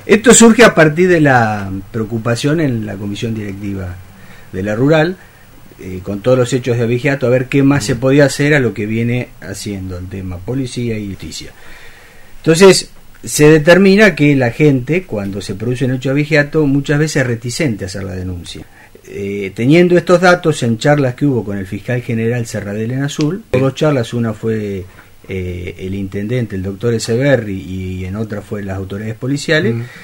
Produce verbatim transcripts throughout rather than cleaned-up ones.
Esto surge a partir de la preocupación en la comisión directiva de la rural, eh, con todos los hechos de abigeato, a ver qué más se podía hacer a lo que viene haciendo el tema policía y justicia. Entonces, se determina que la gente, cuando se produce un hecho de abigeato, muchas veces es reticente a hacer la denuncia. Eh, teniendo estos datos, en charlas que hubo con el fiscal general Serradell en Azul, dos charlas, una fue eh, el intendente, el doctor Echeverri, y en otra fue las autoridades policiales, mm.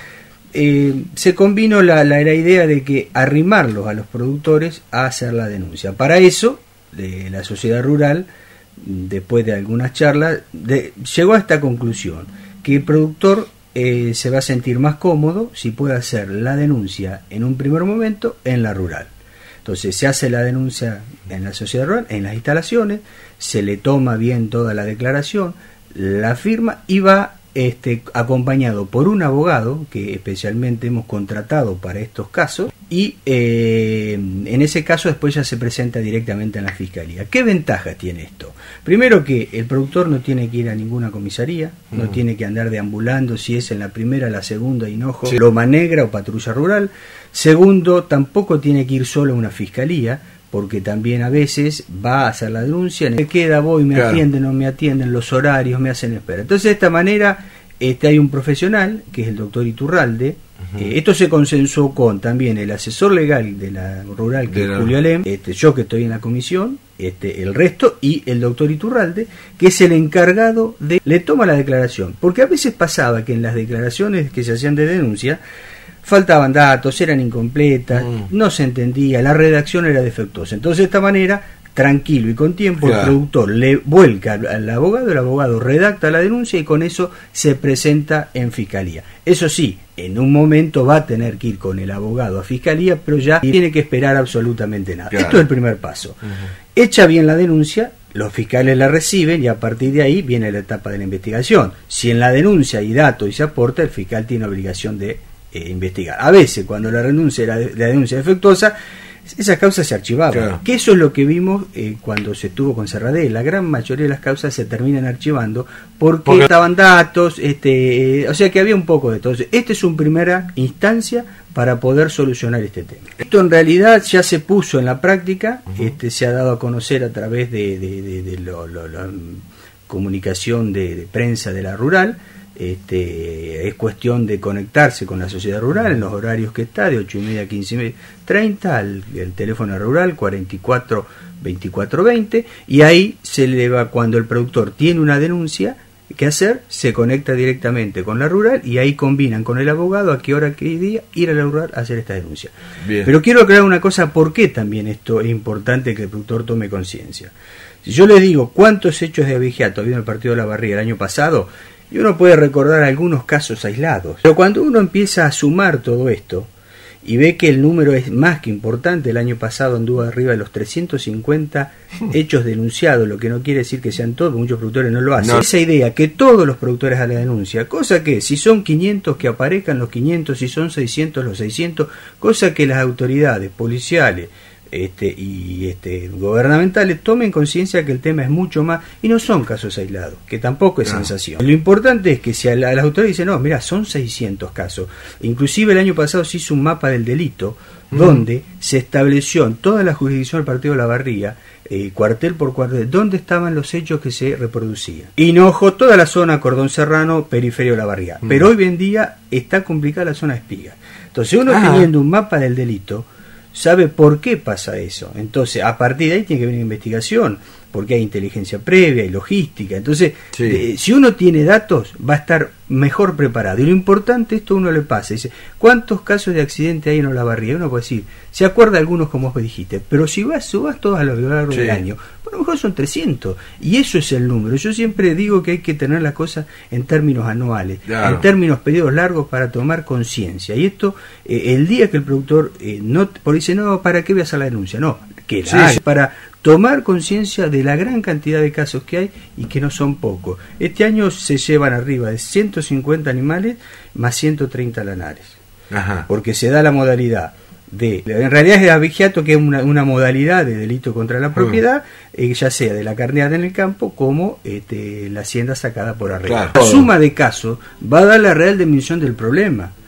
eh, se combinó la, la, la idea de que arrimarlos a los productores a hacer la denuncia. Para eso, de la sociedad rural, después de algunas charlas, de, llegó a esta conclusión, que el productor eh, se va a sentir más cómodo si puede hacer la denuncia en un primer momento en la rural. Entonces se hace la denuncia en la sociedad rural, en las instalaciones, se le toma bien toda la declaración, la firma y va este, acompañado por un abogado que especialmente hemos contratado para estos casos, y eh, en ese caso después ya se presenta directamente en la fiscalía. ¿Qué ventaja tiene esto? Primero, que el productor no tiene que ir a ninguna comisaría, no uh-huh. tiene que andar deambulando si es en la primera, la segunda, Hinojo, sí. Loma Negra o Patrulla Rural. Segundo, tampoco tiene que ir solo a una fiscalía, porque también a veces va a hacer la denuncia, me queda, voy, me claro. atienden, no me atienden, los horarios me hacen espera. Entonces, de esta manera, este, hay un profesional, que es el doctor Iturralde. Uh-huh. eh, esto se consensuó con también el asesor legal de la rural, que de es la... Julio Alem, este, yo que estoy en la comisión, este, el resto, y el doctor Iturralde, que es el encargado de... le toma la declaración, porque a veces pasaba que en las declaraciones que se hacían de denuncia, faltaban datos, eran incompletas, mm. no se entendía, la redacción era defectuosa. Entonces, de esta manera, tranquilo y con tiempo, claro. el productor le vuelca al, al abogado, el abogado redacta la denuncia y con eso se presenta en fiscalía. Eso sí, en un momento va a tener que ir con el abogado a fiscalía, pero ya tiene que esperar absolutamente nada. Claro. Esto es el primer paso. Uh-huh. Hecha bien la denuncia, los fiscales la reciben y a partir de ahí viene la etapa de la investigación. Si en la denuncia hay datos y se aporta, el fiscal tiene obligación de Eh, investigar. A veces, cuando la renuncia era de, la denuncia defectuosa, esas causas se archivaban. Claro. Que eso es lo que vimos eh, cuando se estuvo con Serradell. La gran mayoría de las causas se terminan archivando porque, porque... estaban datos, este, eh, o sea que había un poco de todo. Esta es una primera instancia para poder solucionar este tema. Esto en realidad ya se puso en la práctica, uh-huh. este, se ha dado a conocer a través de, de, de, de lo, lo, la comunicación de, de prensa de la rural. Este, es cuestión de conectarse con la sociedad rural en los horarios que está, de ocho y media a quince y media, treinta, al, el teléfono rural cuarenta y cuatro veinticuatro veinte, y ahí se le va, cuando el productor tiene una denuncia que hacer, se conecta directamente con la rural y ahí combinan con el abogado a qué hora, qué día ir a la rural a hacer esta denuncia. Bien. Pero quiero aclarar una cosa, ¿por qué también esto es importante que el productor tome conciencia? Si yo les digo cuántos hechos de abigeato había en el partido de La Barriga el año pasado, y uno puede recordar algunos casos aislados, pero cuando uno empieza a sumar todo esto y ve que el número es más que importante, el año pasado anduvo arriba de los trescientos cincuenta hechos denunciados, lo que no quiere decir que sean todos, muchos productores no lo hacen. No. Esa idea que todos los productores hagan la denuncia, cosa que si son quinientos que aparezcan los quinientos, si son seiscientos los seiscientos, cosa que las autoridades policiales Este, y este, gubernamentales tomen conciencia que el tema es mucho más y no son casos aislados, que tampoco es no. sensación. Lo importante es que si a, la, a las autoridades dicen, no, mira, son seiscientos casos, inclusive el año pasado se hizo un mapa del delito mm. donde se estableció en toda la jurisdicción del partido de La Barriga, eh, cuartel por cuartel, dónde estaban los hechos que se reproducían. Hinojo, toda la zona Cordón Serrano, periferia de La Barriga, mm. pero hoy en día está complicada la zona Espiga. Entonces uno ah. teniendo un mapa del delito sabe por qué pasa eso. Entonces, a partir de ahí tiene que venir investigación, porque hay inteligencia previa y logística. Entonces, sí. eh, si uno tiene datos, va a estar mejor preparado. Y lo importante, esto uno le pasa, dice, ¿cuántos casos de accidente hay en Olavarría? Uno puede decir, se acuerda algunos como vos dijiste, pero si vas, subas todos a lo largo sí. del año, a lo mejor son trescientos, y eso es el número. Yo siempre digo que hay que tener las cosas en términos anuales, claro. en términos periodos largos para tomar conciencia. Y esto, eh, el día que el productor eh, no, por dice, no, ¿para qué voy a hacer la denuncia? No, que la sí, haga, sí. para tomar conciencia de la gran cantidad de casos que hay y que no son pocos. Este año se llevan arriba de ciento cincuenta animales más ciento treinta lanares. Ajá. Porque se da la modalidad de, en realidad es el abigeato, que es una, una modalidad de delito contra la propiedad, uh. eh, ya sea de la carneada en el campo como este, la hacienda sacada por arriba. Claro. La suma de casos va a dar la real dimensión del problema.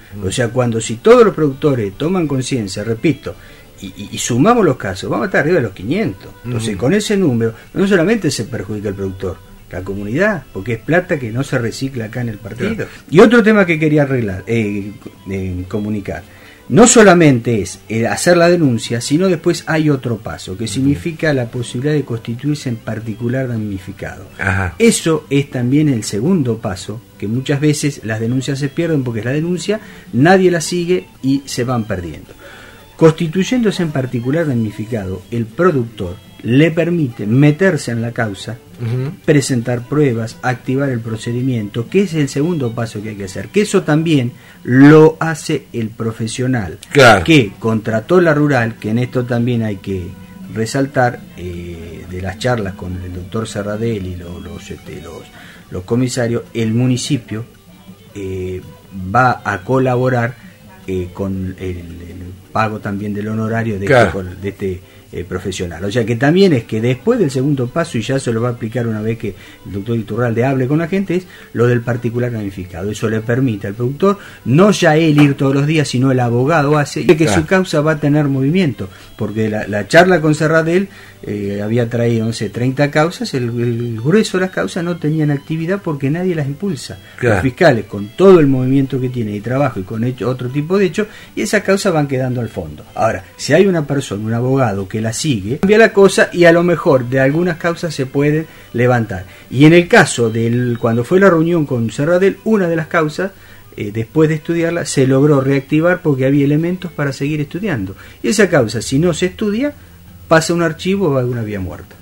Mm. O sea, cuando si todos los productores toman conciencia, repito, y, y, y sumamos los casos, vamos a estar arriba de los quinientos. Entonces, mm. con ese número, no solamente se perjudica el productor, la comunidad, porque es plata que no se recicla acá en el partido. Claro. Y otro tema que quería arreglar, eh, eh, comunicar, no solamente es eh, hacer la denuncia, sino después hay otro paso, que significa la posibilidad de constituirse en particular damnificado. Ajá. Eso es también el segundo paso, que muchas veces las denuncias se pierden porque la denuncia nadie la sigue y se van perdiendo. Constituyéndose en particular damnificado, el productor le permite meterse en la causa, uh-huh. presentar pruebas, activar el procedimiento, que es el segundo paso que hay que hacer, que eso también lo hace el profesional, claro. que contrató la rural, que en esto también hay que resaltar, eh, de las charlas con el doctor Serradell y los, los, este, los, los comisarios, el municipio eh, va a colaborar eh, con el, el pago también del honorario de claro. este, de este Eh, profesional. O sea que también es que después del segundo paso, y ya se lo va a aplicar una vez que el doctor Iturralde hable con la gente, es lo del particular damnificado. Eso le permite al productor no ya él ir todos los días, sino el abogado hace, y que claro. su causa va a tener movimiento, porque la, la charla con Serradell eh, había traído, no sé, treinta causas, el, el grueso de las causas no tenían actividad porque nadie las impulsa. Claro. Los fiscales, con todo el movimiento que tienen y trabajo y con hecho, otro tipo de hechos, y esas causas van quedando al fondo. Ahora, si hay una persona, un abogado que la sigue, cambia la cosa y a lo mejor de algunas causas se pueden levantar. Y en el caso del cuando fue la reunión con Serradell, una de las causas, eh, después de estudiarla, se logró reactivar porque había elementos para seguir estudiando. Y esa causa, si no se estudia, pasa a un archivo o a una vía muerta.